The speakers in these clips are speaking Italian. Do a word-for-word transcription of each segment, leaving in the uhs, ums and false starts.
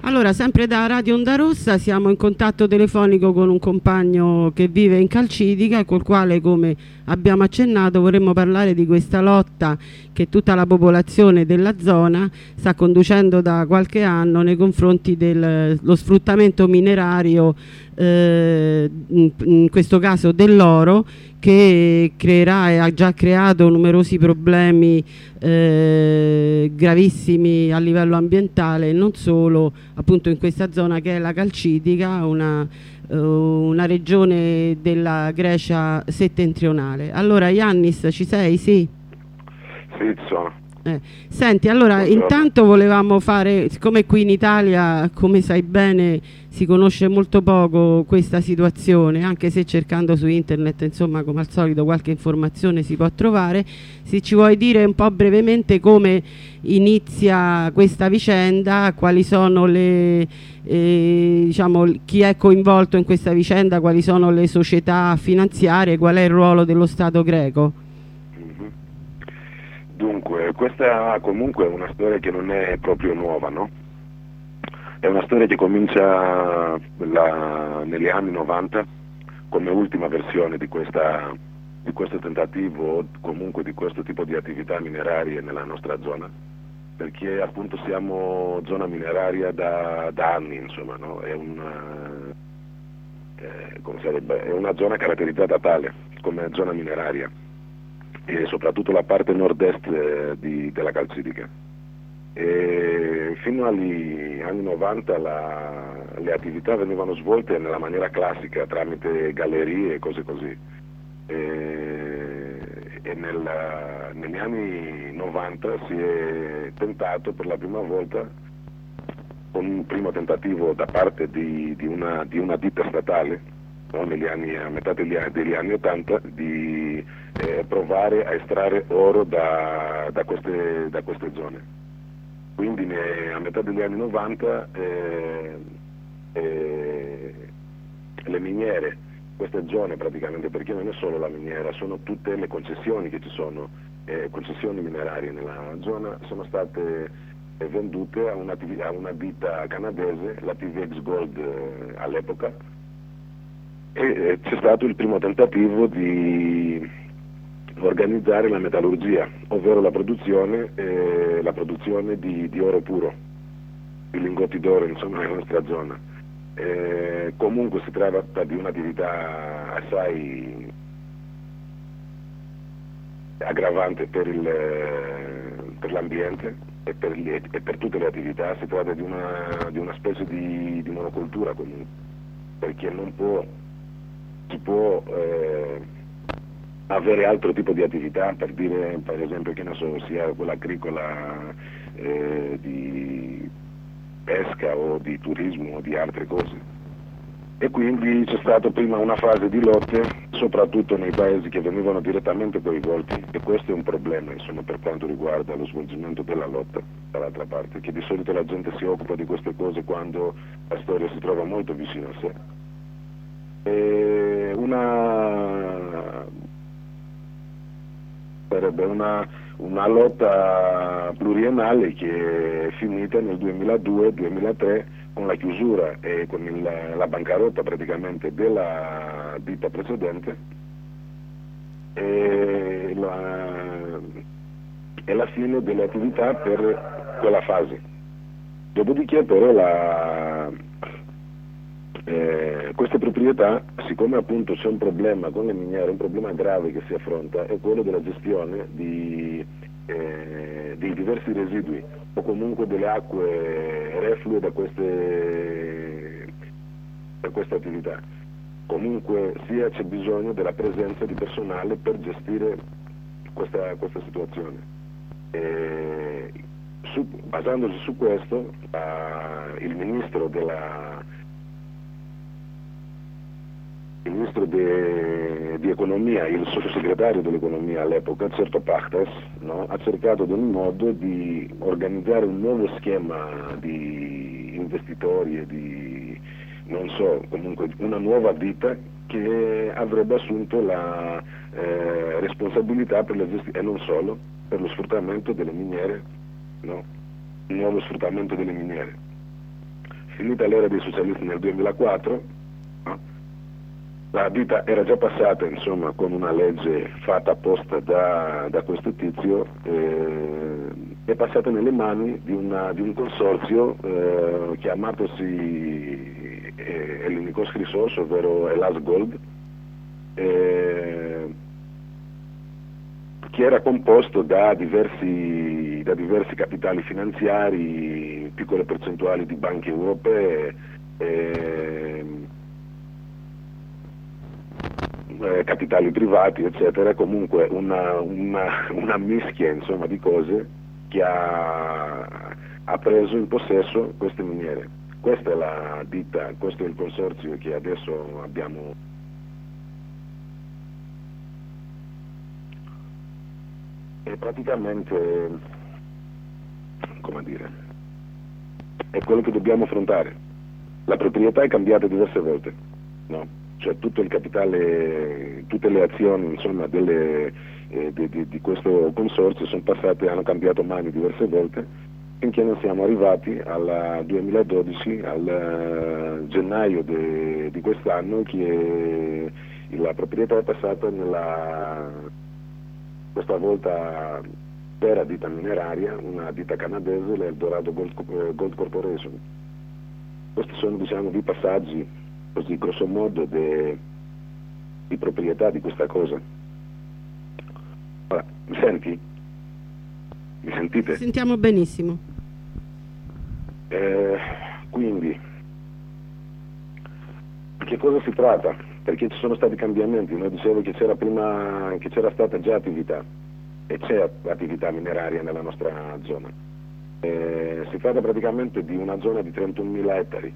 Allora, sempre da Radio Onda Rossa siamo in contatto telefonico con un compagno che vive in Calcidica e col quale, come abbiamo accennato, vorremmo parlare di questa lotta che tutta la popolazione della zona sta conducendo da qualche anno nei confronti dello sfruttamento minerario, eh, in, in questo caso dell'oro, che creerà e ha già creato numerosi problemi eh, gravissimi a livello ambientale e non solo, appunto in questa zona che è la Calcidica, una, uh, una regione della Grecia settentrionale. Allora Yannis, ci sei? Sì? Sì, ci sono. Eh. Senti, allora Buongiorno. Intanto volevamo fare, siccome qui in Italia, come sai bene, si conosce molto poco questa situazione, anche se cercando su internet, insomma, come al solito qualche informazione si può trovare, se ci vuoi dire un po' brevemente come inizia questa vicenda, quali sono le, eh, diciamo, chi è coinvolto in questa vicenda, quali sono le società finanziarie, qual è il ruolo dello Stato greco? Dunque, questa comunque è una storia che non è proprio nuova, no? È una storia che comincia la, negli anni novanta come ultima versione di, questa, di questo tentativo, comunque di questo tipo di attività minerarie nella nostra zona, perché appunto siamo zona mineraria da, da anni, insomma, no? È una, eh, come sarebbe? È una zona caratterizzata tale come zona mineraria, e soprattutto la parte nord-est eh, di, della Calcidica. E fino agli anni novanta la, le attività venivano svolte nella maniera classica, tramite gallerie e cose così. E, e nel, negli anni novanta si è tentato per la prima volta, con un primo tentativo da parte di, di, una, di una ditta statale, no, negli anni, a metà degli, degli anni ottanta, di eh, provare a estrarre oro da, da, queste, da queste zone. Quindi ne, a metà degli anni novanta eh, eh, le miniere, queste zone praticamente, perché non è solo la miniera, sono tutte le concessioni che ci sono, eh, concessioni minerarie nella zona, sono state eh, vendute a una, a una ditta canadese, la T V X Gold eh, all'epoca, e eh, c'è stato il primo tentativo di organizzare la metallurgia, ovvero la produzione, eh, la produzione di, di oro puro, di lingotti d'oro, insomma, nella nostra zona. Eh, comunque si tratta di un'attività assai aggravante per, il, per l'ambiente e per, le, e per tutte le attività. Si tratta di una, di una specie di, di monocultura comunque, perché non può, si può eh, avere altro tipo di attività, per dire, per esempio, che ne so, sia quella agricola, eh, di pesca o di turismo o di altre cose. E quindi c'è stata prima una fase di lotte, soprattutto nei paesi che venivano direttamente coinvolti, e questo è un problema, insomma, per quanto riguarda lo svolgimento della lotta, dall'altra parte, che di solito la gente si occupa di queste cose quando la storia si trova molto vicino a sé. E una sarebbe una, una lotta pluriennale che è finita nel duemiladue duemilatré con la chiusura e con il, la bancarotta praticamente della ditta precedente e la, e la fine delle attività per quella fase. Dopodiché però la, eh, queste proprietà, siccome appunto c'è un problema con le miniere, un problema grave che si affronta è quello della gestione di, eh, dei diversi residui o comunque delle acque reflue da queste, da queste attività. Comunque sia c'è bisogno della presenza di personale per gestire questa, questa situazione. E, su, basandosi su questo, la, il ministro della il ministro de, di economia, il sottosegretario dell'economia all'epoca, Certo Pachtas, no, ha cercato ad ogni modo di organizzare un nuovo schema di investitori e di, non so, comunque una nuova ditta che avrebbe assunto la eh, responsabilità per la gestione, e non solo, per lo sfruttamento delle miniere, no, il nuovo sfruttamento delle miniere. finita l'era dei socialisti nel duemilaquattro, no? La ditta era già passata, insomma, con una legge fatta apposta da, da questo tizio, eh, è passata nelle mani di, una, di un consorzio eh, chiamatosi eh, Ellinikos Chrysos, ovvero Elas Gold, eh, che era composto da diversi, da diversi capitali finanziari, piccole percentuali di banche europee, eh, eh, capitali privati, eccetera, comunque una, una, una mischia, insomma, di cose che ha, ha preso in possesso queste miniere. Questa è la ditta, questo è il consorzio che adesso abbiamo. E praticamente, come dire, è quello che dobbiamo affrontare. La proprietà è cambiata diverse volte, no? Cioè tutto il capitale, tutte le azioni, insomma, delle, eh, di, di, di questo consorzio sono passate, hanno cambiato mani diverse volte, finché non siamo arrivati al duemiladodici, al uh, gennaio de, di quest'anno, che la proprietà è passata nella, questa volta per ditta mineraria, una ditta canadese, l'Eldorado Gold, Gold Corporation. Questi sono, diciamo, i passaggi, così grosso modo, de, di proprietà di questa cosa. Ora, mi senti? Mi sentite? Sentiamo benissimo. Eh, quindi, di che cosa si tratta? Perché ci sono stati cambiamenti. Noi dicevo che c'era prima, che c'era stata già attività, e c'è attività mineraria nella nostra zona. Eh, si tratta praticamente di una zona di trentunomila ettari.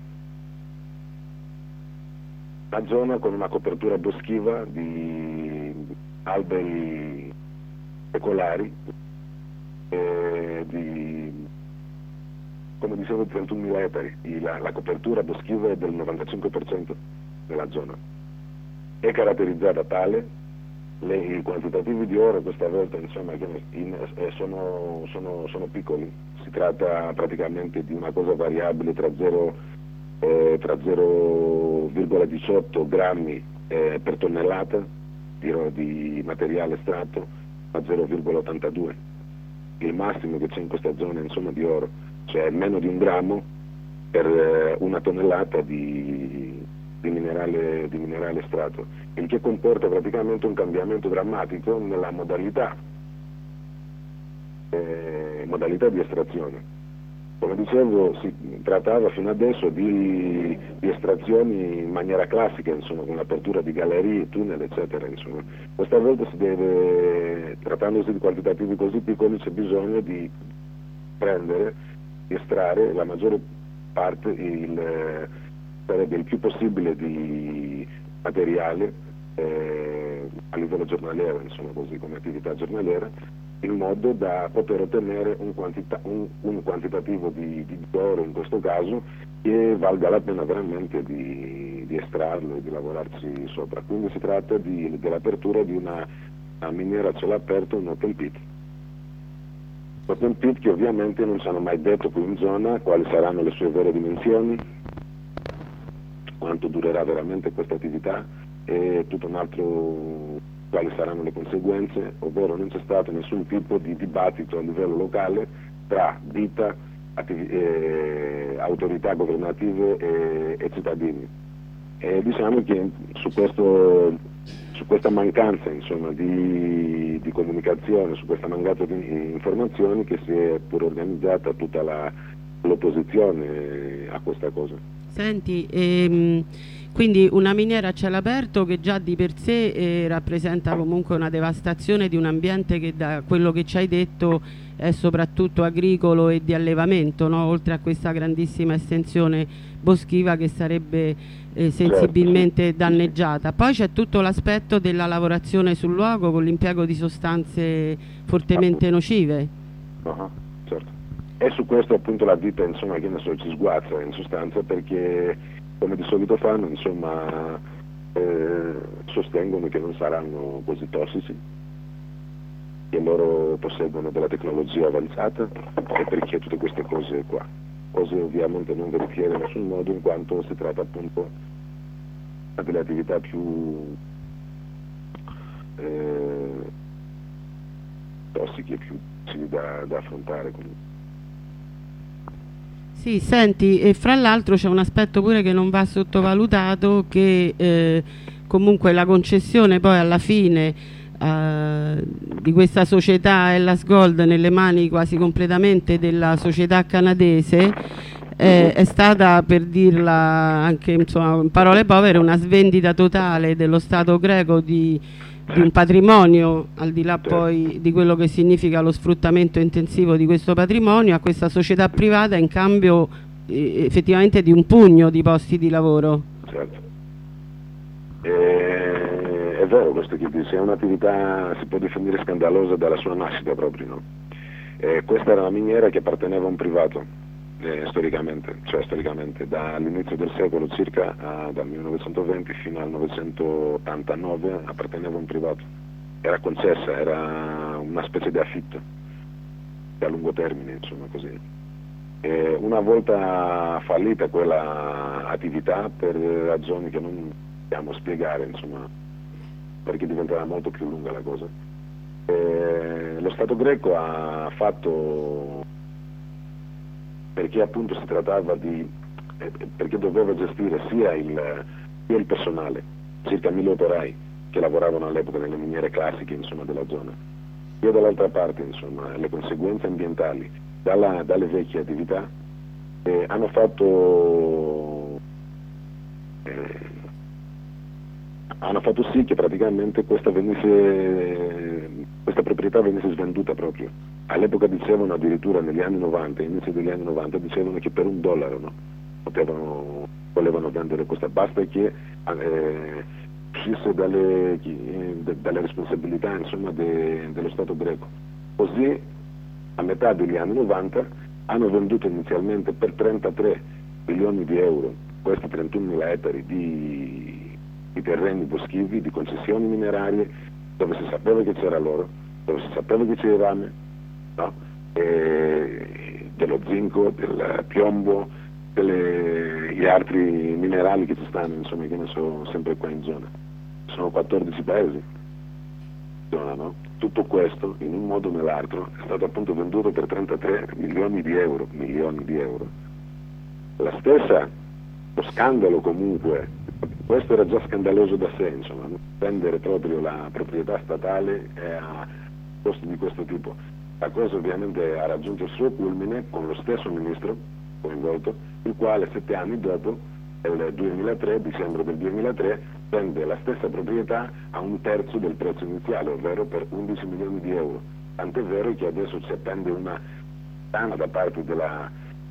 Una zona con una copertura boschiva di alberi secolari, eh, di, come dicevo, trentunomila ettari. La, la copertura boschiva è del novantacinque per cento della zona. È caratterizzata tale, le, i quantitativi di oro questa volta, insomma, che in, eh, sono, sono, sono piccoli. Si tratta praticamente di una cosa variabile tra zero Eh, tra zero virgola diciotto grammi eh, per tonnellata di, di materiale estratto a zero virgola ottantadue, il massimo che c'è in questa zona, insomma, di oro, cioè meno di un grammo per eh, una tonnellata di, di, minerale, di minerale estratto, il che comporta praticamente un cambiamento drammatico nella modalità, eh, modalità di estrazione. Come dicevo, si trattava fino adesso di, di estrazioni in maniera classica, insomma, con l'apertura di gallerie, tunnel, eccetera. Insomma. Questa volta si deve, trattandosi di quantitativi così piccoli, c'è bisogno di prendere, di estrarre la maggiore parte, il, sarebbe il più possibile di materiale eh, a livello giornaliero, insomma, così come attività giornaliera, in modo da poter ottenere un, quantita un, un quantitativo di, di oro, in questo caso, che valga la pena veramente di, di estrarlo e di lavorarci sopra. Quindi si tratta dell'apertura di una, una miniera a cielo aperto, un open pit. Open pit che ovviamente non ci hanno mai detto qui in zona quali saranno le sue vere dimensioni, quanto durerà veramente questa attività e tutto un altro, quali saranno le conseguenze, ovvero non c'è stato nessun tipo di dibattito a livello locale tra ditta, eh, autorità governative e, e cittadini. E diciamo che su, questo, su questa mancanza, insomma, di, di comunicazione, su questa mancanza di informazioni, che si è pure organizzata tutta l'opposizione a questa cosa. Senti, ehm, quindi una miniera a cielo aperto che già di per sé eh, rappresenta comunque una devastazione di un ambiente che, da quello che ci hai detto, è soprattutto agricolo e di allevamento, no? Oltre a questa grandissima estensione boschiva che sarebbe eh, sensibilmente danneggiata. Poi c'è tutto l'aspetto della lavorazione sul luogo con l'impiego di sostanze fortemente nocive. Uh-huh, certo. E su questo appunto la ditta, insomma, che ne so, ci sguazza in sostanza, perché come di solito fanno, insomma, eh, sostengono che non saranno così tossici, che loro posseggono della tecnologia avanzata, e perché tutte queste cose qua. cose ovviamente non veritiere in nessun modo, in quanto si tratta appunto delle attività più eh, tossiche, più difficili da, da affrontare comunque. Sì, senti, e fra l'altro c'è un aspetto pure che non va sottovalutato, che eh, comunque la concessione poi alla fine eh, di questa società Hellas Gold nelle mani quasi completamente della società canadese eh, è stata, per dirla anche insomma, in parole povere, una svendita totale dello Stato greco di di un patrimonio, al di là poi di quello che significa lo sfruttamento intensivo di questo patrimonio, a questa società privata in cambio eh, effettivamente di un pugno di posti di lavoro. Certo. E, è vero questo che dice, è un'attività, si può definire scandalosa dalla sua nascita proprio, no? E questa era una miniera che apparteneva a un privato. Eh, storicamente, cioè storicamente dall'inizio del secolo circa, eh, dal millenovecentoventi fino al novecentottantanove apparteneva a un privato, era concessa, era una specie di affitto a lungo termine, insomma così. E una volta fallita quella attività, per ragioni che non possiamo spiegare, insomma, perché diventava molto più lunga la cosa, e lo Stato greco ha fatto, perché appunto si trattava di, eh, perché doveva gestire sia il, sia il personale, circa mille operai che lavoravano all'epoca nelle miniere classiche, insomma, della zona, sia dall'altra parte, insomma, le conseguenze ambientali dalla, dalle vecchie attività, eh, hanno fatto eh, hanno fatto sì che praticamente questa venisse, questa proprietà venisse svenduta proprio. All'epoca dicevano, addirittura negli anni novanta, inizio degli anni novanta, dicevano che per un dollaro, no? Potevano, volevano vendere questa, basta che eh, uscisse dalle, eh, dalle responsabilità, insomma, de, dello Stato greco. Così a metà degli anni novanta hanno venduto inizialmente per trentatré milioni di euro questi trentunomila ettari di, di terreni boschivi, di concessioni minerarie, dove si sapeva che c'era l'oro, dove si sapeva che c'era rame, no? E dello zinco, del piombo, degli altri minerali che ci stanno, insomma, che ne so, sempre qua in zona. Sono quattordici paesi, zona, no? Tutto questo, in un modo o nell'altro, è stato appunto venduto per trentatré milioni di euro, milioni di euro. La stessa, lo scandalo comunque, questo era già scandaloso da sé, insomma, vendere proprio la proprietà statale a costi di questo tipo. La cosa ovviamente ha raggiunto il suo culmine con lo stesso ministro coinvolto, il quale sette anni dopo, nel duemilatré, dicembre del duemilatré, vende la stessa proprietà a un terzo del prezzo iniziale, ovvero per undici milioni di euro. Tant'è vero che adesso si appende una dana da parte della,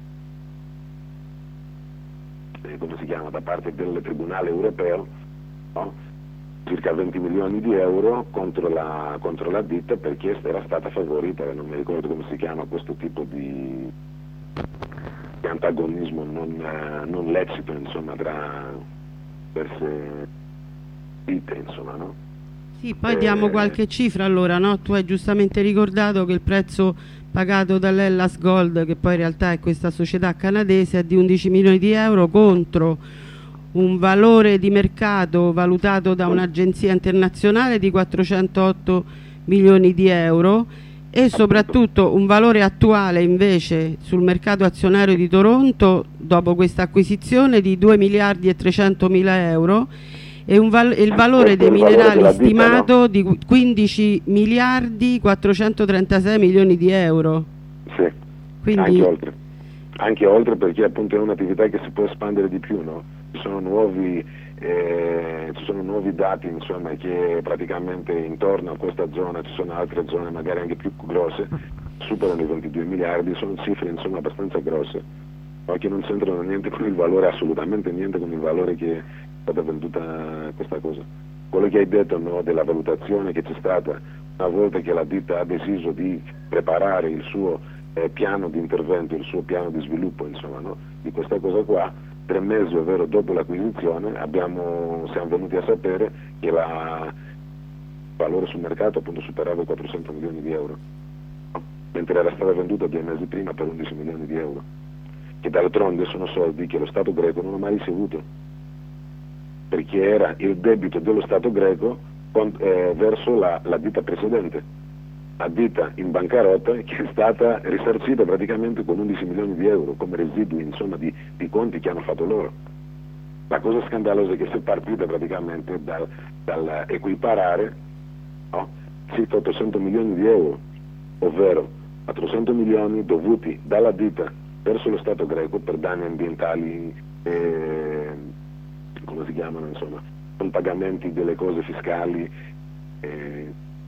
eh, come si chiama, da parte del Tribunale europeo, no? Circa venti milioni di euro contro la, contro la ditta, perché era stata favorita, non mi ricordo come si chiama questo tipo di, di antagonismo non, eh, non lecito, insomma, tra diverse ditte, insomma, no? Sì, poi eh, diamo qualche cifra allora, no? Tu hai giustamente ricordato che il prezzo pagato dall'Hellas Gold, che poi in realtà è questa società canadese, è di undici milioni di euro contro un valore di mercato valutato da un'agenzia internazionale di quattrocentotto milioni di euro, e soprattutto un valore attuale invece sul mercato azionario di Toronto dopo questa acquisizione di due miliardi e trecentomila euro, e un val il valore dei minerali stimato di quindici miliardi quattrocentotrentasei milioni di euro. Sì, quindi anche oltre, anche oltre, perché appunto è un'attività che si può espandere di più, no? Ci sono nuovi, eh, ci sono nuovi dati, insomma, che praticamente intorno a questa zona ci sono altre zone magari anche più grosse, superano i ventidue miliardi, sono cifre, insomma, abbastanza grosse, ma che non c'entrano niente con il valore, assolutamente niente con il valore che è stata venduta questa cosa. Quello che hai detto, no, della valutazione che c'è stata una volta che la ditta ha deciso di preparare il suo eh, piano di intervento, il suo piano di sviluppo, insomma, no, di questa cosa qua. Tre mesi, ovvero dopo l'acquisizione, abbiamo, siamo venuti a sapere che la, il valore sul mercato appunto superava i quattrocento milioni di euro, mentre era stata venduta due mesi prima per undici milioni di euro. che d'altronde sono soldi che lo Stato greco non ha mai ricevuto, perché era il debito dello Stato greco con, eh, verso la, la ditta precedente, la ditta in bancarotta che è stata risarcita praticamente con undici milioni di euro come residui, insomma, di, di conti che hanno fatto loro. La cosa scandalosa è che si è partita praticamente dal, dal equiparare, no, circa ottocento milioni di euro, ovvero quattrocento milioni dovuti dalla ditta verso lo Stato greco per danni ambientali, eh, come si chiamano, insomma, con pagamenti delle cose fiscali, eh,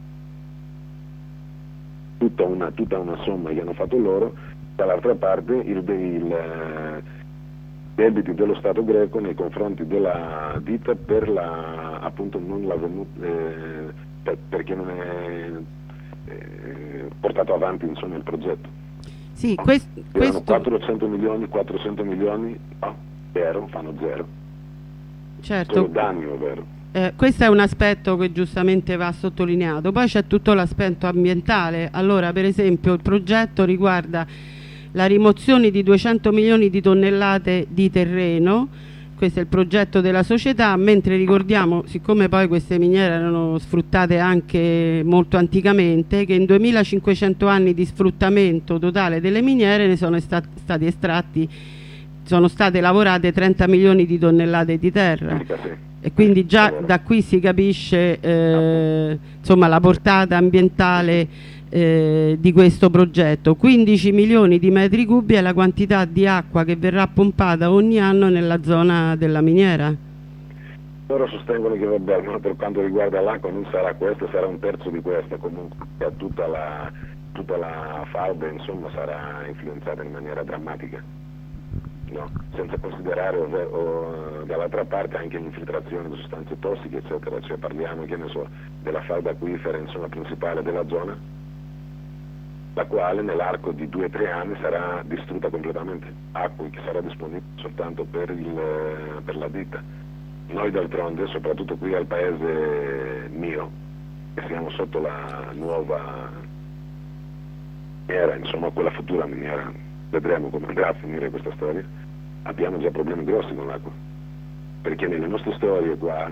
tutta, una, tutta una somma che hanno fatto loro, dall'altra parte il, il eh, debiti dello Stato greco nei confronti della ditta per la, appunto non la venuta, eh, per, perché non è eh, portato avanti, insomma, il progetto. Sì, no? quest, questo... quattrocento milioni, quattrocento milioni, no, zero, fanno zero. Certo. Solo danni, ovvero. Eh, questo è un aspetto che giustamente va sottolineato. Poi c'è tutto l'aspetto ambientale. Allora, per esempio, il progetto riguarda la rimozione di duecento milioni di tonnellate di terreno. Questo è il progetto della società, mentre ricordiamo, siccome poi queste miniere erano sfruttate anche molto anticamente, che in duemilacinquecento anni di sfruttamento totale delle miniere ne sono sta stati estratti, sono state lavorate trenta milioni di tonnellate di terra. E quindi già da qui si capisce eh, insomma, la portata ambientale eh, di questo progetto. quindici milioni di metri cubi è la quantità di acqua che verrà pompata ogni anno nella zona della miniera. Loro sostengono che vabbè, almeno per quanto riguarda l'acqua non sarà questa, sarà un terzo di questa, comunque tutta la, tutta la falda, insomma, sarà influenzata in maniera drammatica. No? Senza considerare o, o, dall'altra parte anche l'infiltrazione di sostanze tossiche, eccetera. Cioè parliamo, che ne so, della falda acquifera, insomma, principale della zona, la quale nell'arco di due o tre anni sarà distrutta completamente, acqua che sarà disponibile soltanto per, il, per la ditta. Noi d'altronde, soprattutto qui al paese mio, che siamo sotto la nuova miniera, insomma quella futura miniera, vedremo come andrà a finire questa storia, abbiamo già problemi grossi con l'acqua, perché nelle nostre storie qua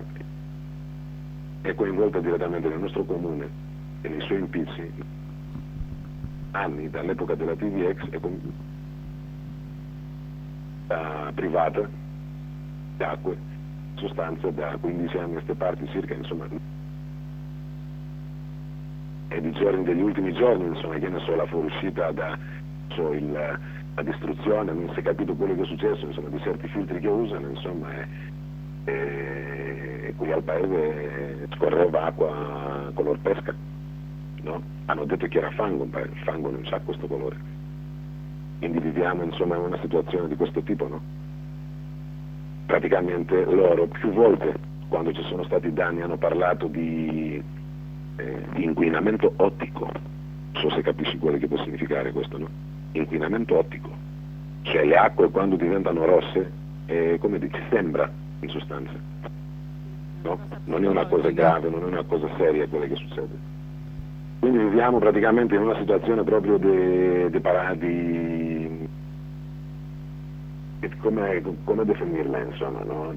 è coinvolta direttamente nel nostro comune e nei suoi impicci anni dall'epoca della T V X, è con... da privata d'acque, sostanze da quindici anni a queste parti circa, insomma, e di giorni, degli ultimi giorni, insomma, che ne so, la fuoriuscita da so, il, la distruzione, non si è capito quello che è successo, insomma, di certi filtri che usano, insomma, e, e, e qui al paese scorreva acqua color pesca, no? Hanno detto che era fango, ma il fango non ha questo colore, quindi viviamo, insomma, in una situazione di questo tipo, no? Praticamente loro più volte, quando ci sono stati danni, hanno parlato di, eh, di inquinamento ottico. Non so se capisci quello che può significare questo, no? Inquinamento ottico, cioè le acque quando diventano rosse, eh, come dici, sembra in sostanza, no? Non è una cosa grave, non è una cosa seria quella che succede. Quindi viviamo praticamente in una situazione proprio di, di, di, di come, come definirla, insomma, no?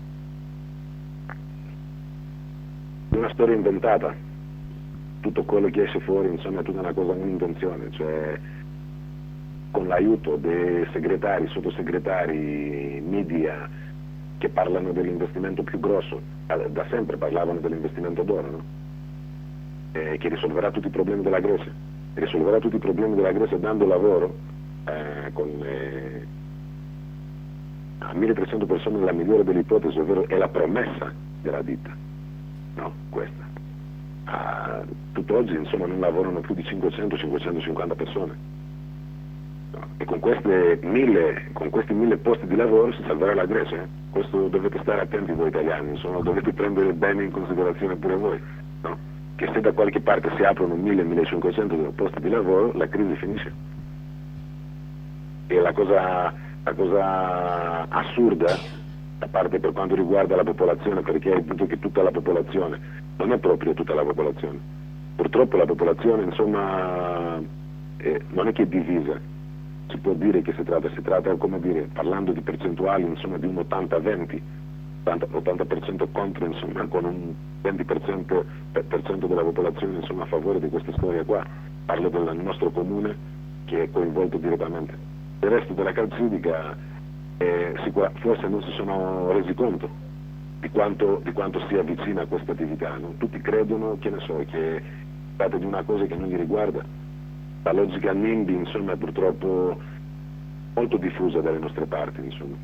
Una storia inventata, tutto quello che esce fuori, insomma, è tutta una cosa, un'invenzione, cioè con l'aiuto dei segretari, sottosegretari, media che parlano dell'investimento più grosso, da sempre parlavano dell'investimento d'oro, no? Eh, che risolverà tutti i problemi della Grecia, risolverà tutti i problemi della Grecia dando lavoro eh, con eh, a milletrecento persone nella migliore delle ipotesi, ovvero è la promessa della ditta, no? Questa. A, tutt'oggi, insomma, non lavorano più di cinquecento cinquecentocinquanta persone, no? E con, queste mille, con questi mille posti di lavoro si salverà la Grecia, eh? Questo dovete stare attenti voi italiani, insomma, dovete prendere bene in considerazione pure voi, no? Che se da qualche parte si aprono mille millecinquecento posti di lavoro, la crisi finisce. E la cosa, la cosa assurda, a parte per quanto riguarda la popolazione, perché hai detto che tutta la popolazione, non è proprio tutta la popolazione. Purtroppo la popolazione, insomma, eh, non è che è divisa, si può dire che si tratta, si tratta come dire, parlando di percentuali, insomma, di un ottanta venti, ottanta per cento contro, insomma, con un venti per cento, per cento della popolazione, insomma, a favore di questa storia qua. Parlo del nostro comune che è coinvolto direttamente. Il resto della calcidica eh, sicura, forse non si sono resi conto di quanto, di quanto sia vicina a questa attività, no? Tutti credono, che ne so, che si tratta di una cosa che non gli riguarda. La logica NIMBY, insomma, è purtroppo molto diffusa dalle nostre parti, insomma.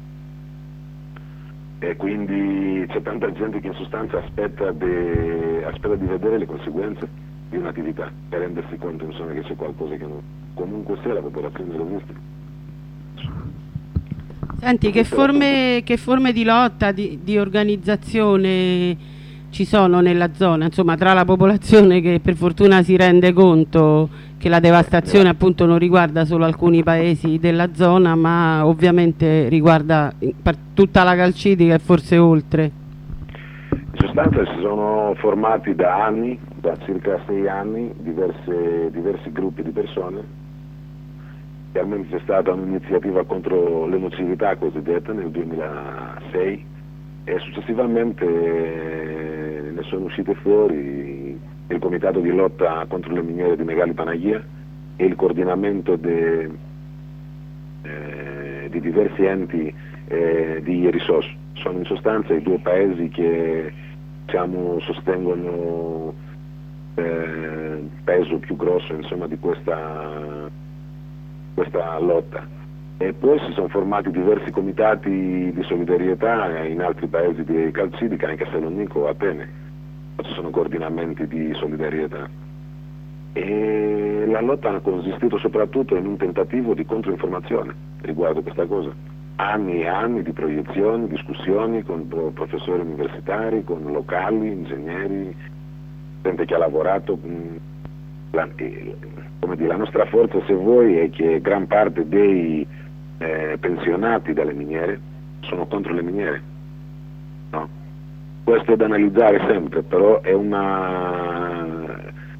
E quindi c'è tanta gente che in sostanza aspetta, de, aspetta di vedere le conseguenze di un'attività per rendersi conto, insomma, che c'è qualcosa che non, comunque sia la popolazione resiste. Senti, che forme, che forme di lotta, di, di organizzazione ci sono nella zona, insomma, tra la popolazione che per fortuna si rende conto che la devastazione appunto non riguarda solo alcuni paesi della zona, ma ovviamente riguarda tutta la calcidica e forse oltre. In sostanza si sono formati da anni, da circa sei anni, diverse, diversi gruppi di persone. Realmente c'è stata un'iniziativa contro l'omosessualità cosiddetta nel duemilasei e successivamente ne sono uscite fuori il comitato di lotta contro le miniere di Megali Panagia e il coordinamento de, eh, di diversi enti eh, di Ierisos. Sono in sostanza i due paesi che diciamo, sostengono il eh, peso più grosso, insomma, di questa, questa lotta. E poi si sono formati diversi comitati di solidarietà in altri paesi di calcidica, anche a Salonico o Atene, ci sono coordinamenti di solidarietà. E la lotta ha consistito soprattutto in un tentativo di controinformazione riguardo questa cosa. Anni e anni di proiezioni, discussioni con professori universitari, con locali, ingegneri, gente che ha lavorato. La, come dire, la nostra forza, se vuoi, è che gran parte dei eh, pensionati dalle miniere sono contro le miniere. No? Questo è da analizzare sempre, però è una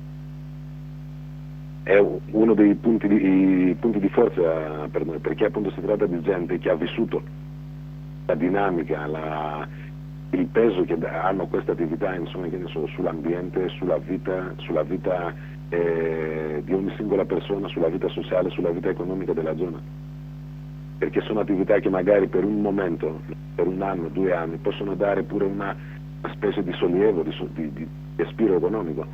è uno dei punti di, punti di forza per noi, perché appunto si tratta di gente che ha vissuto la dinamica, la, il peso che hanno queste attività, insomma, che ne so, sull'ambiente, sulla vita, sulla vita eh, di ogni singola persona, sulla vita sociale, sulla vita economica della zona. Perché sono attività che magari per un momento, per un anno, due anni, possono dare pure una, una specie di sollievo, di, di, di respiro economico.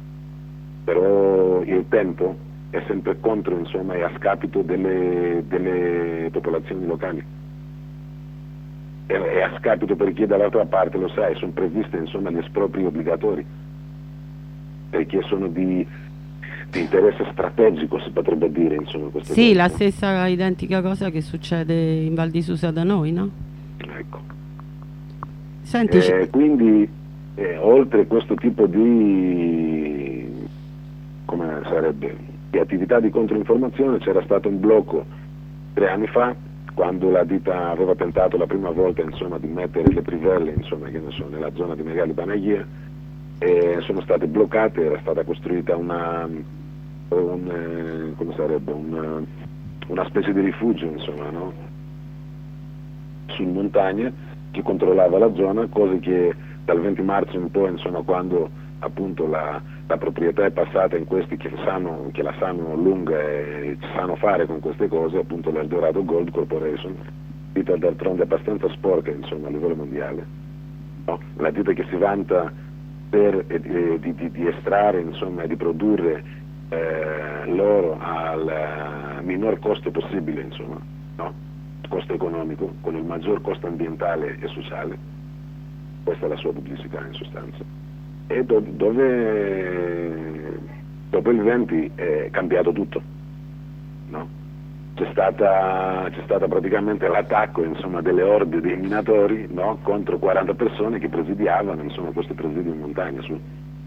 Però il tempo è sempre contro, insomma, e a scapito delle, delle popolazioni locali. E, e a scapito perché dall'altra parte, lo sai, sono previste, insomma, gli espropri obbligatori, perché sono di, di interesse strategico, si potrebbe dire, insomma, queste sì, cose. La stessa identica cosa che succede in Val di Susa da noi, no? Ecco. Senti, eh, quindi, eh, oltre questo tipo di, come sarebbe, di attività di controinformazione, c'era stato un blocco tre anni fa, quando la ditta aveva tentato la prima volta, insomma, di mettere le trivelle, insomma, che ne so, nella zona di Megali Panagia, e sono state bloccate. Era stata costruita una, un, eh, come sarebbe, una, una specie di rifugio, insomma, no? Su montagna, che controllava la zona, cose che dal venti marzo in poi, insomma, quando appunto la, la proprietà è passata in questi che, sanno, che la sanno lunga e sanno fare con queste cose, appunto l'Eldorado Gold Corporation, ditta d'altronde abbastanza sporca, insomma, a livello mondiale, no? La ditta che si vanta per eh, di, di, di estrarre, insomma, e di produrre eh, l'oro al uh, minor costo possibile, insomma, no? Costo economico, con il maggior costo ambientale e sociale. Questa è la sua pubblicità, in sostanza. E do, dove dopo il venti è cambiato tutto, no? C'è stata, c'è stata praticamente l'attacco, insomma, delle orde dei minatori, no? Contro quaranta persone che presidiavano, insomma, questo presidio in montagna su.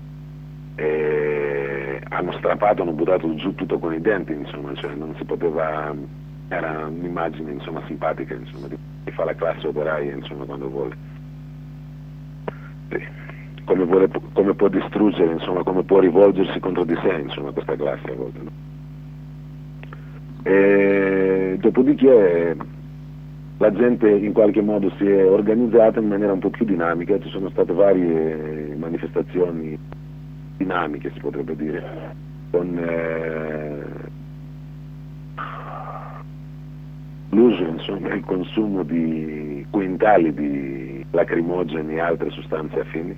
E hanno strappato, hanno buttato giù tutto con i denti, insomma, cioè non si poteva, era un'immagine, insomma, simpatica, insomma, di chi fa la classe operaia, insomma, quando vuole. Sì. Come, vuole, come può distruggere, insomma, come può rivolgersi contro di sé, insomma, questa classe a volte, no? E E dopodiché la gente in qualche modo si è organizzata in maniera un po' più dinamica, ci sono state varie manifestazioni dinamiche, si potrebbe dire, con eh, l'uso, insomma, e il consumo di quintali di lacrimogeni e altre sostanze affini,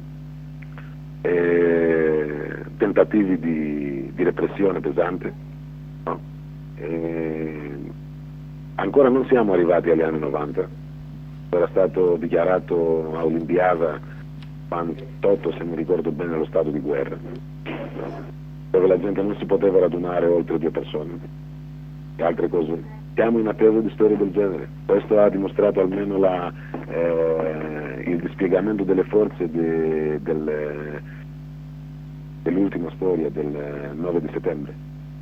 e tentativi di, di repressione pesante, no? E ancora non siamo arrivati agli anni novanta, era stato dichiarato a Olimpiada quarantotto, se mi ricordo bene, lo stato di guerra, no? Dove la gente non si poteva radunare oltre due persone e altre cose. Siamo in attesa di storie del genere. Questo ha dimostrato almeno la, eh, il dispiegamento delle forze de, del, dell'ultima storia del nove di settembre.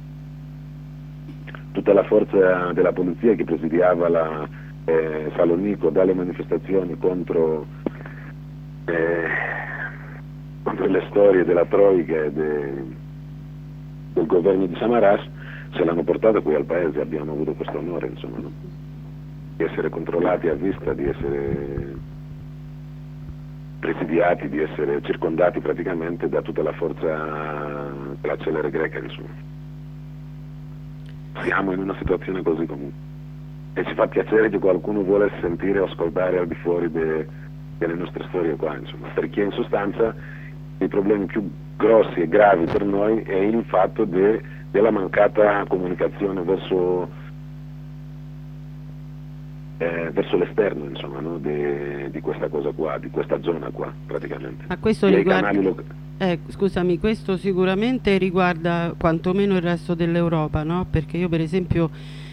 Tutta la forza della polizia che presidiava la eh, Salonico dalle manifestazioni contro, eh, contro le storie della Troika e de, del governo di Samaras, se l'hanno portata qui al paese. Abbiamo avuto questo onore, insomma, no? Di essere controllati a vista, di essere presidiati, di essere circondati praticamente da tutta la forza della celere greca, insomma. Siamo in una situazione così comunque e ci fa piacere che qualcuno vuole sentire o ascoltare al di fuori de, delle nostre storie qua, insomma, perché in sostanza i problemi più grossi e gravi per noi è il fatto de, della mancata comunicazione verso, eh, verso l'esterno, insomma, no? de, di questa cosa qua, di questa zona qua praticamente. Ma questo e riguarda, eh, scusami, questo sicuramente riguarda quantomeno il resto dell'Europa, no? Perché io per esempio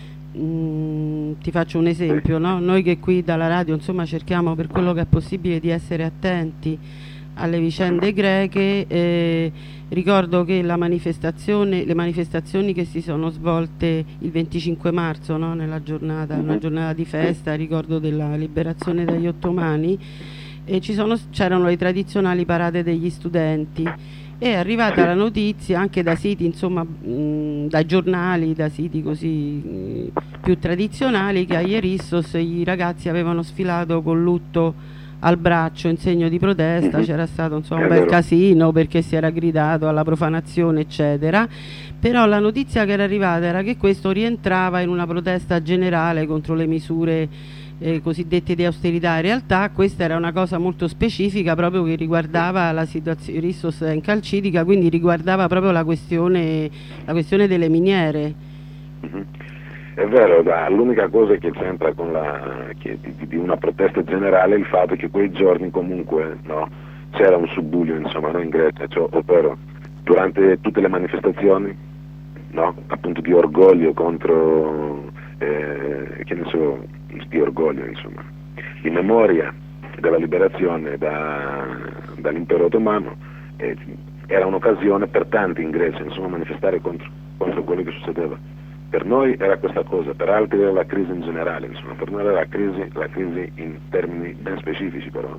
mh, ti faccio un esempio, sì. No? Noi che qui dalla radio insomma cerchiamo per quello che è possibile di essere attenti alle vicende greche, eh, ricordo che la manifestazione, le manifestazioni che si sono svolte il venticinque marzo, no? Nella giornata, una giornata di festa, ricordo della liberazione dagli ottomani, e ci sono, c'erano le tradizionali parate degli studenti. È arrivata la notizia anche da siti, insomma, mh, dai giornali, da siti così mh, più tradizionali, che a Ierissos i ragazzi avevano sfilato con lutto al braccio in segno di protesta. C'era stato insomma un bel casino perché si era gridato alla profanazione eccetera, però la notizia che era arrivata era che questo rientrava in una protesta generale contro le misure eh, cosiddette di austerità. In realtà questa era una cosa molto specifica, proprio che riguardava la situazione Rissos in Calcidica, quindi riguardava proprio la questione, la questione delle miniere. Mm-hmm. È vero, l'unica cosa che c'entra con la che, di, di una protesta generale è il fatto che quei giorni comunque, no, c'era un subbuglio, insomma, no, in Grecia, cioè, ovvero durante tutte le manifestazioni, no, appunto di orgoglio contro, eh, che ne so, di orgoglio, insomma, in memoria della liberazione da, dall'impero ottomano, eh, era un'occasione per tanti in Grecia, insomma, manifestare contro, contro quello che succedeva. Per noi era questa cosa, per altri era la crisi in generale, insomma, per noi era la crisi, la crisi in termini ben specifici però.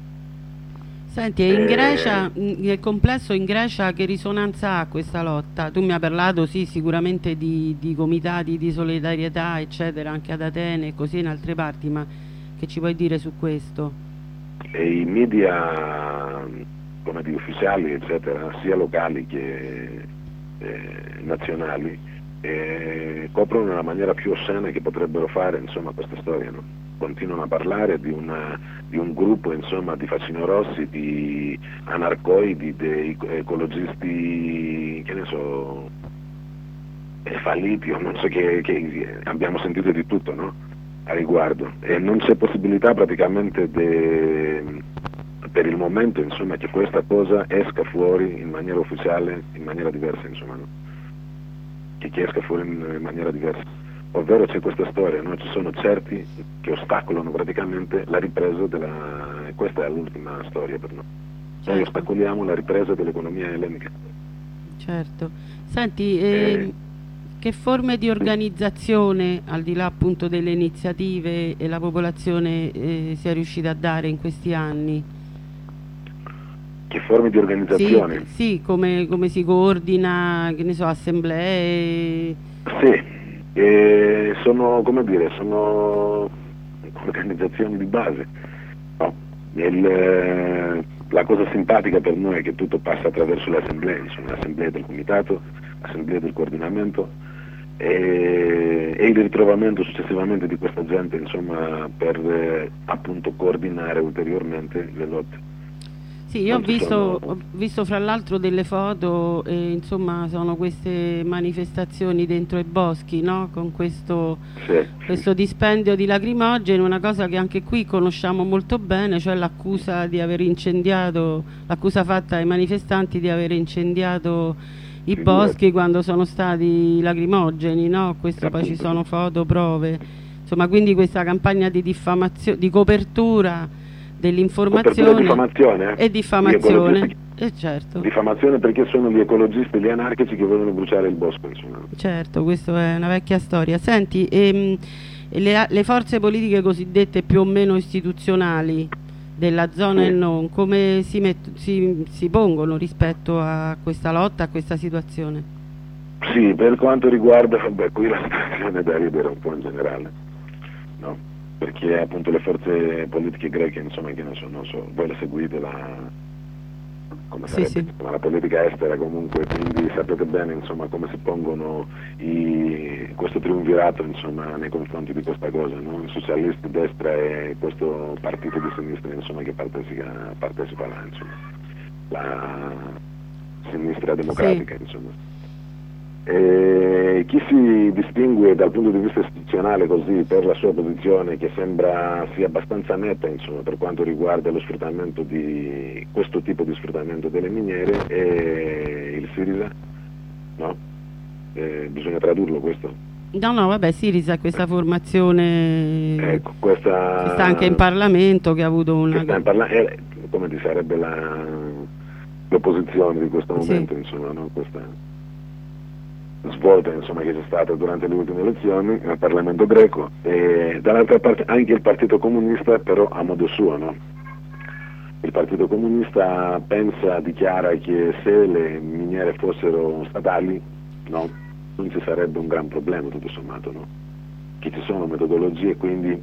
Senti, e in Grecia, nel complesso in Grecia che risonanza ha questa lotta? Tu mi hai parlato, sì, sicuramente di, di comitati di solidarietà, eccetera, anche ad Atene e così in altre parti, ma che ci puoi dire su questo? E i media, come dire, ufficiali, eccetera, sia locali che eh, nazionali, e coprono nella maniera più oscena che potrebbero fare, insomma, questa storia, no? Continuano a parlare di, una, di un gruppo, insomma, di facinorossi, di anarcoidi, di ecologisti, che ne so, falliti, o non so che, che abbiamo sentito di tutto, no? A riguardo, e non c'è possibilità praticamente de, per il momento, insomma, che questa cosa esca fuori in maniera ufficiale, in maniera diversa, insomma, no? Che esca fuori in maniera diversa, ovvero c'è questa storia, no? Ci sono certi che ostacolano praticamente la ripresa della, e questa è l'ultima storia per noi, certo. Noi ostacoliamo la ripresa dell'economia ellenica. Certo. Senti, eh, eh, che forme di organizzazione, al di là appunto delle iniziative, e la popolazione eh, si è riuscita a dare in questi anni? Che forme di organizzazione? Sì, sì, come, come si coordina, che ne so, assemblee? Sì, E sono, come dire, sono organizzazioni di base. No, il, la cosa simpatica per noi è che tutto passa attraverso le assemblee, insomma, l'assemblea del comitato, l'assemblea del coordinamento e, e il ritrovamento successivamente di questa gente, insomma, per eh, appunto coordinare ulteriormente le lotte. Sì, io ho visto, sono... ho visto fra l'altro delle foto e insomma sono queste manifestazioni dentro i boschi, no? Con questo, sì, questo sì. dispendio di lacrimogeni, una cosa che anche qui conosciamo molto bene, cioè l'accusa di aver incendiato, l'accusa fatta ai manifestanti di aver incendiato i Figurati. boschi quando sono stati lacrimogeni, no? Questo e poi appunto, ci sono foto, prove, insomma, quindi questa campagna di diffamazione, di copertura dell'informazione diffamazione e diffamazione eh, certo. diffamazione perché sono gli ecologisti e gli anarchici che vogliono bruciare il bosco, insomma. Certo, questa è una vecchia storia. Senti, ehm, le, le forze politiche cosiddette più o meno istituzionali della zona, sì, e non, come si, met- si, si pongono rispetto a questa lotta, a questa situazione? Sì, per quanto riguarda, vabbè, qui la situazione è da ridere un po' in generale, no? Perché appunto le forze politiche greche, insomma, che non so, non so, voi la seguite la, come sì, sarebbe, sì. la politica estera comunque, quindi sapete bene, insomma, come si pongono i, questo triumvirato, insomma, nei confronti di questa cosa, no? I socialisti, destra e questo partito di sinistra, insomma, che partecipa, partecipa là, insomma, la sinistra democratica, sì, insomma. E chi si distingue dal punto di vista istituzionale così per la sua posizione, che sembra sia abbastanza netta, insomma, per quanto riguarda lo sfruttamento di questo tipo di sfruttamento delle miniere, è il Sirisa, no? Eh, bisogna tradurlo questo? No, no, vabbè, Sirisa è questa formazione, ecco, questa, che sta anche in Parlamento, che ha avuto una... Che sta in eh, come ti sarebbe la, l'opposizione di questo momento, sì, insomma, no? Questa svolta, insomma, che c'è stata durante le ultime elezioni nel Parlamento greco, e dall'altra parte anche il Partito Comunista, però a modo suo, no? Il Partito Comunista pensa, dichiara che se le miniere fossero statali, no, non ci sarebbe un gran problema, tutto sommato, no? Che ci sono metodologie, quindi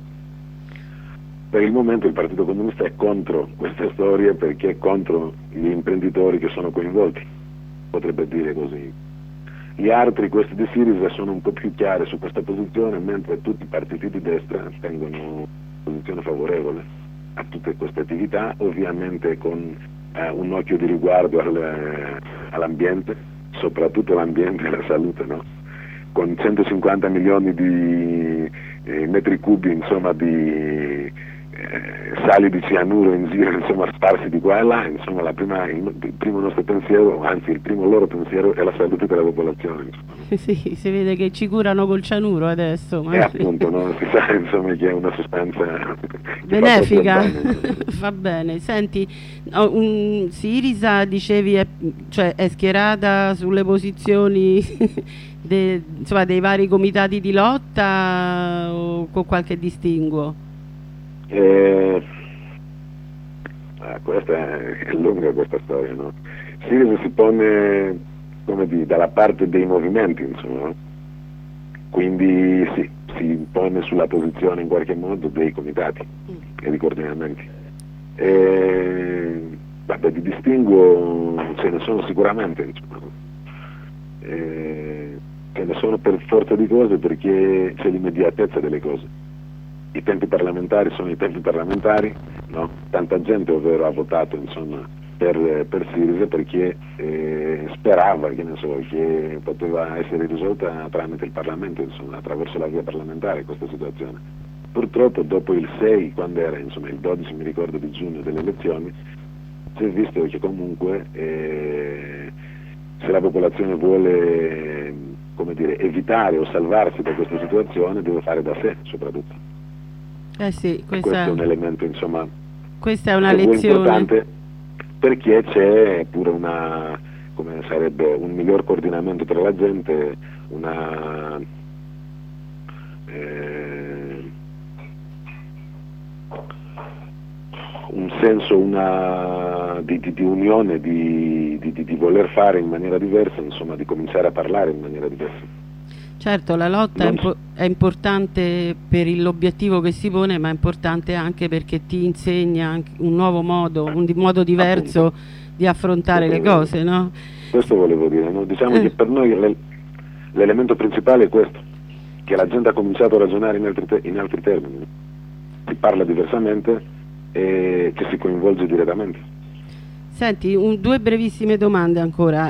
per il momento il Partito Comunista è contro queste storie perché è contro gli imprenditori che sono coinvolti, potrebbe dire così. Gli altri, questi di Sirisa, sono un po' più chiari su questa posizione, mentre tutti i partiti di destra tengono posizione favorevole a tutte queste attività, ovviamente con eh, un occhio di riguardo al, all'ambiente, soprattutto l'ambiente e la salute, no? Con centocinquanta milioni di eh, metri cubi, insomma, di eh, sali di cianuro in giro, insomma, sparsi di qua e là, insomma, la prima, il, il primo nostro pensiero, anzi il primo loro pensiero è la salute della popolazione, insomma. Sì, si vede che ci curano col cianuro adesso. E appunto, no? Si sa, insomma, che è una sostanza benefica, fa, fa bene. Senti, un, Sirisa, dicevi, è, cioè, è schierata sulle posizioni de, insomma, dei vari comitati di lotta o con qualche distinguo? Eh, ah, questa è, è lunga questa storia, no? Sirisa si pone, come dire, dalla parte dei movimenti, insomma, no? Quindi sì, si pone sulla posizione in qualche modo dei comitati mm. e di coordinamenti. E, vabbè, di distinguo ce ne sono sicuramente, insomma, no? E, ce ne sono per forza di cose perché c'è l'immediatezza delle cose. I tempi parlamentari sono i tempi parlamentari, no? Tanta gente, ovvero, ha votato, insomma, per, per Sirisa perché eh, sperava, che ne so, che poteva essere risolta tramite il Parlamento, insomma, attraverso la via parlamentare questa situazione. Purtroppo dopo il sei, quando era, insomma, il dodici, mi ricordo, di giugno delle elezioni, si è visto che comunque eh, se la popolazione vuole, come dire, evitare o salvarsi da questa situazione, deve fare da sé, soprattutto. Eh sì, questo è un elemento, insomma, questa è una lezione importante, perché c'è pure una, come sarebbe, un miglior coordinamento tra la gente, una eh, un senso una, di, di, di unione, di, di, di voler fare in maniera diversa, insomma, di cominciare a parlare in maniera diversa. Certo, la lotta è, impo è importante per l'obiettivo che si pone, ma è importante anche perché ti insegna anche un nuovo modo, un di modo diverso appunto, di affrontare le cose, no? Questo volevo dire, no? Diciamo Eh. che per noi l'elemento principale è questo, che la gente ha cominciato a ragionare in altri, te in altri termini, si parla diversamente e ci si coinvolge direttamente. Senti, un, due brevissime domande ancora.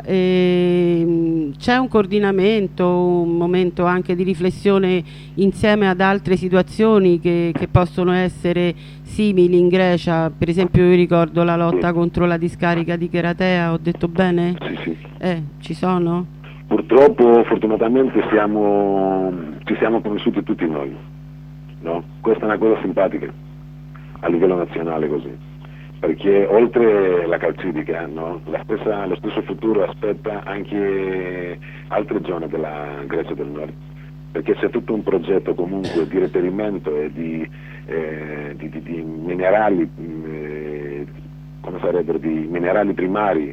E, c'è un coordinamento, un momento anche di riflessione insieme ad altre situazioni che, che possono essere simili in Grecia? Per esempio io ricordo la lotta sì. contro la discarica di Cheratea, ho detto bene? Sì, sì. Eh, ci sono? Purtroppo, fortunatamente, siamo, ci siamo conosciuti tutti noi, no? Questa è una cosa simpatica, a livello nazionale così. Perché oltre la calcidica, no? la stessa, lo stesso futuro aspetta anche altre zone della Grecia del Nord, perché c'è tutto un progetto comunque di reperimento e di, eh, di, di, di minerali, eh, come sarebbero, di minerali primari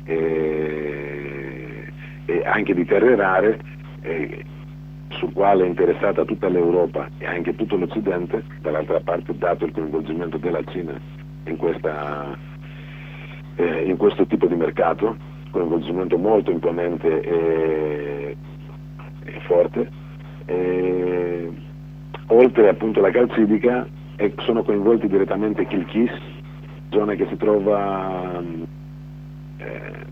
e, e anche di terre rare, eh, sul quale è interessata tutta l'Europa e anche tutto l'Occidente, dall'altra parte dato il coinvolgimento della Cina in, questa, eh, in questo tipo di mercato, coinvolgimento molto imponente e, e forte. E, oltre appunto alla calcidica e sono coinvolti direttamente Kilkis, zona che si trova eh,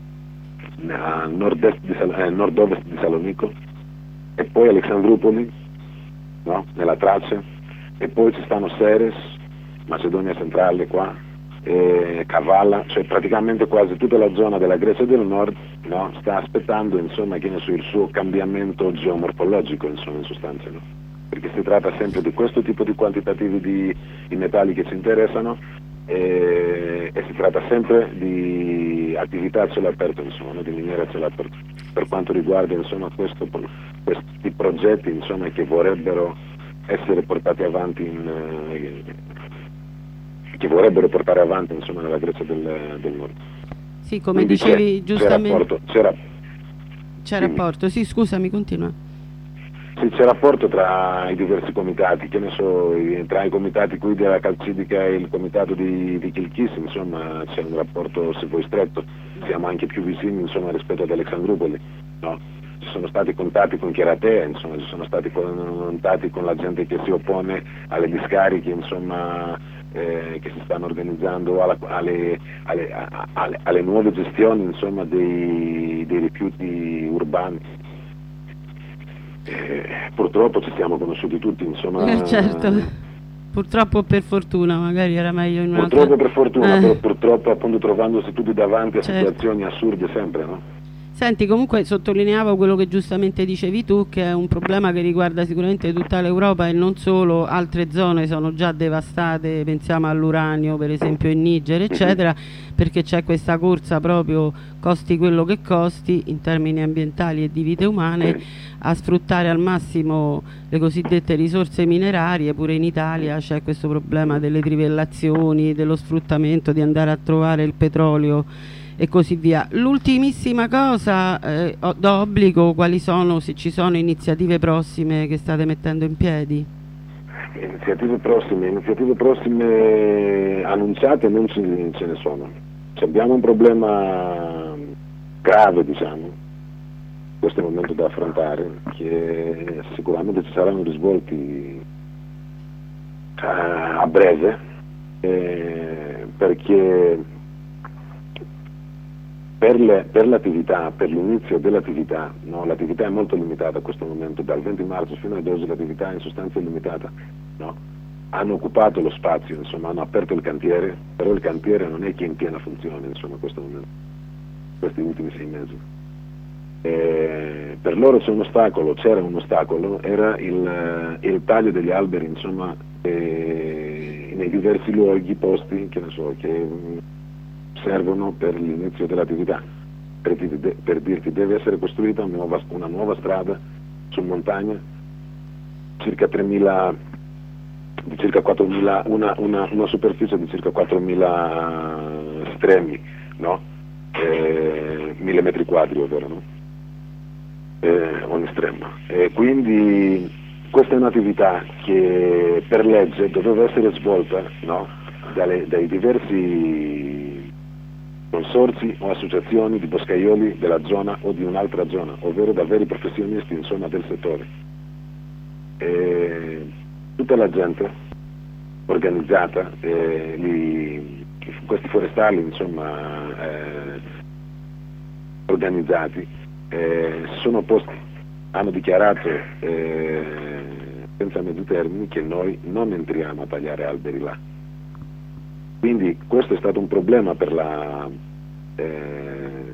a nord-est di, eh, nord-ovest di Salonico, e poi Alexandroupoli, no? Nella Trace, e poi ci stanno Seres, Macedonia centrale qua, e Kavala, cioè praticamente quasi tutta la zona della Grecia del Nord, no? Sta aspettando insomma che ne so, il suo cambiamento geomorfologico, insomma, in sostanza, no? Perché si tratta sempre di questo tipo di quantitativi di, di metalli che ci interessano e, e si tratta sempre di attività a cielo aperto, insomma, no? Di miniere a cielo aperto, per quanto riguarda insomma, questo, questi progetti insomma, che vorrebbero essere portati avanti in, eh, che vorrebbero portare avanti insomma nella Grecia del, del Nord. Sì, come Quindi dicevi giustamente. C'è rapporto, sì, scusami, continua. Sì, c'è rapporto tra i diversi comitati, che ne so, tra i comitati qui della calcidica e il comitato di, di Kilkis, insomma c'è un rapporto se vuoi stretto, siamo anche più vicini insomma rispetto ad Alexandroupoli, no? Ci sono stati contatti con Cheratea, insomma, ci sono stati contatti con la gente che si oppone alle discariche, insomma, eh, che si stanno organizzando alla, alle, alle, alle, alle nuove gestioni, insomma, dei, dei rifiuti urbani. Eh, purtroppo ci siamo conosciuti tutti, insomma. Eh, certo, purtroppo per fortuna, magari era meglio in un'altra... Purtroppo per fortuna, eh. però purtroppo appunto trovandosi tutti davanti a certo. situazioni assurde sempre, no? Senti, comunque sottolineavo quello che giustamente dicevi tu, che è un problema che riguarda sicuramente tutta l'Europa e non solo, altre zone sono già devastate, pensiamo all'uranio per esempio in Niger eccetera, perché c'è questa corsa proprio costi quello che costi in termini ambientali e di vite umane a sfruttare al massimo le cosiddette risorse minerarie. Pure in Italia c'è questo problema delle trivellazioni, dello sfruttamento, di andare a trovare il petrolio e così via. L'ultimissima cosa, eh, d'obbligo, quali sono, se ci sono iniziative prossime che state mettendo in piedi? Iniziative prossime, iniziative prossime annunciate non ce ne, ce ne sono. Cioè, abbiamo un problema grave, diciamo, questo è il momento da affrontare, che sicuramente ci saranno risvolti eh, a breve, eh, perché Per, le, per l'attività, per l'inizio dell'attività, no, l'attività è molto limitata a questo momento, dal venti marzo fino ad oggi l'attività in sostanza è limitata, no? Hanno occupato lo spazio, insomma, hanno aperto il cantiere, però il cantiere non è che in piena funzione, insomma, a questo momento, questi ultimi sei mesi. E per loro c'è un ostacolo, c'era un ostacolo, era il, il taglio degli alberi, insomma, e, nei diversi luoghi, posti, che ne so, che servono per l'inizio dell'attività. Per, per dirti, deve essere costruita una nuova, una nuova strada su montagna, circa tremila, di circa quattromila, una, una, una superficie di circa quattromila stremi, no? Eh, mille metri quadri, ovvero, no? eh, ogni stremma. E quindi questa è un'attività che per legge doveva essere svolta, no, dalle, dai diversi consorzi o associazioni di boscaioli della zona o di un'altra zona, ovvero da veri professionisti, insomma, del settore. E tutta la gente organizzata, eh, li, questi forestali, insomma, eh, organizzati, eh, si sono opposti, hanno dichiarato eh, senza mezzi termini che noi non entriamo a tagliare alberi là. Quindi questo è stato un problema per la, eh,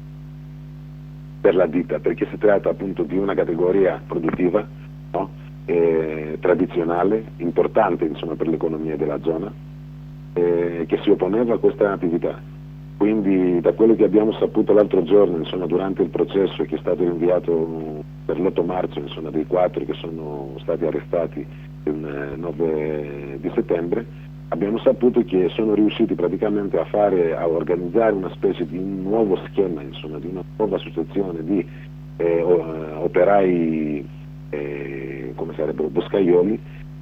per la ditta, perché si tratta appunto di una categoria produttiva, no? eh, tradizionale, importante, insomma, per l'economia della zona, eh, che si opponeva a questa attività. Quindi da quello che abbiamo saputo l'altro giorno, insomma, durante il processo che è stato rinviato per l'otto marzo, insomma, dei quattro che sono stati arrestati il nove di settembre, abbiamo saputo che sono riusciti praticamente a fare, a organizzare una specie di un nuovo schema, insomma, di una nuova associazione di eh, operai, eh, come sarebbero, boscaioli,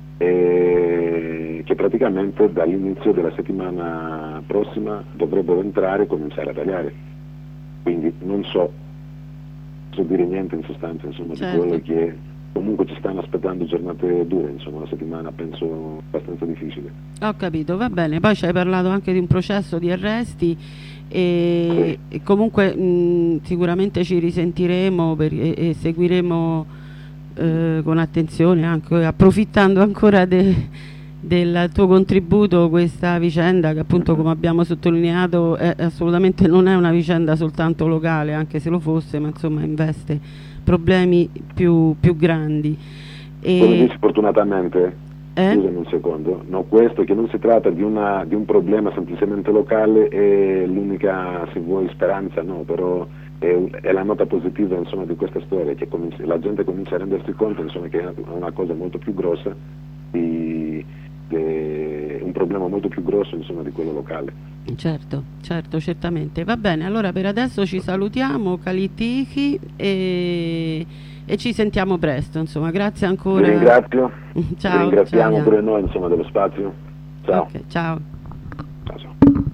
eh, che praticamente dall'inizio della settimana prossima dovrebbero entrare e cominciare a tagliare. Quindi non so, so dire niente in sostanza, insomma, certo, di quello che comunque ci stanno aspettando giornate dure, insomma, una settimana penso abbastanza difficile. Ho capito, va bene. Poi ci hai parlato anche di un processo di arresti e, sì, e comunque mh, sicuramente ci risentiremo per, e, e seguiremo eh, con attenzione, anche approfittando ancora de, del tuo contributo, questa vicenda che appunto, come abbiamo sottolineato, è, assolutamente non è una vicenda soltanto locale, anche se lo fosse, ma insomma investe problemi più, più grandi. E come dici, fortunatamente, eh? scusami un secondo, no, questo che non si tratta di, una, di un problema semplicemente locale, è l'unica, se vuoi, speranza, no, però è, è la nota positiva, insomma, di questa storia, che comincia, la gente comincia a rendersi conto, insomma, che è una cosa molto più grossa, di, di un problema molto più grosso, insomma, di quello locale. Certo, certo, certamente. Va bene, allora per adesso ci salutiamo, Kalitiki, e, e ci sentiamo presto, insomma, grazie ancora. Vi ringrazio, ciao, vi ringraziamo ciao, pure noi, insomma, dello spazio. Ciao. Okay, ciao. Ciao, ciao.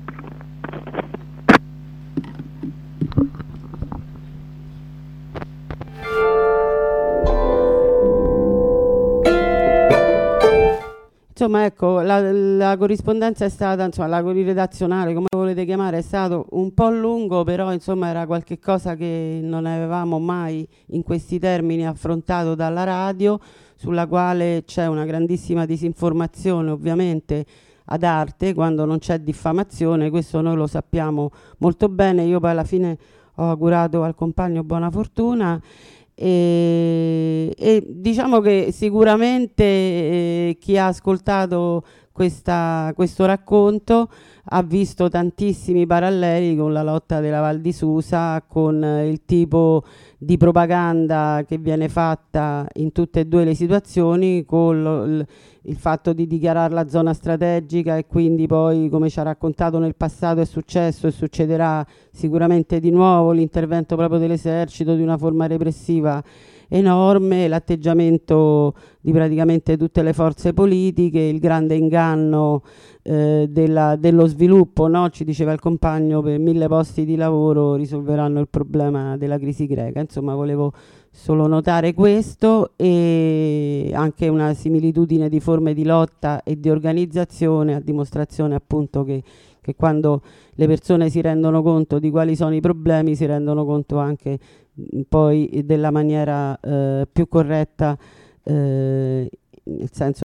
Insomma, ecco, la, la corrispondenza è stata, insomma, la redazionale, come volete chiamare, è stato un po' lungo, però insomma era qualche cosa che non avevamo mai in questi termini affrontato dalla radio, sulla quale c'è una grandissima disinformazione, ovviamente, ad arte, quando non c'è diffamazione. Questo noi lo sappiamo molto bene. Io poi alla fine ho augurato al compagno buona fortuna. E, e diciamo che sicuramente eh, chi ha ascoltato questa, questo racconto ha visto tantissimi paralleli con la lotta della Val di Susa, con eh, il tipo di propaganda che viene fatta in tutte e due le situazioni, con lo, il, il fatto di dichiararla zona strategica, e quindi poi, come ci ha raccontato nel passato, è successo e succederà sicuramente di nuovo l'intervento proprio dell'esercito, di una forma repressiva enorme, l'atteggiamento di praticamente tutte le forze politiche, il grande inganno eh, della, dello sviluppo, no? Ci diceva il compagno, per mille posti di lavoro risolveranno il problema della crisi greca. Insomma, volevo solo notare questo, e anche una similitudine di forme di lotta e di organizzazione, a dimostrazione appunto che, che quando le persone si rendono conto di quali sono i problemi, si rendono conto anche poi della maniera eh, più corretta, eh, nel senso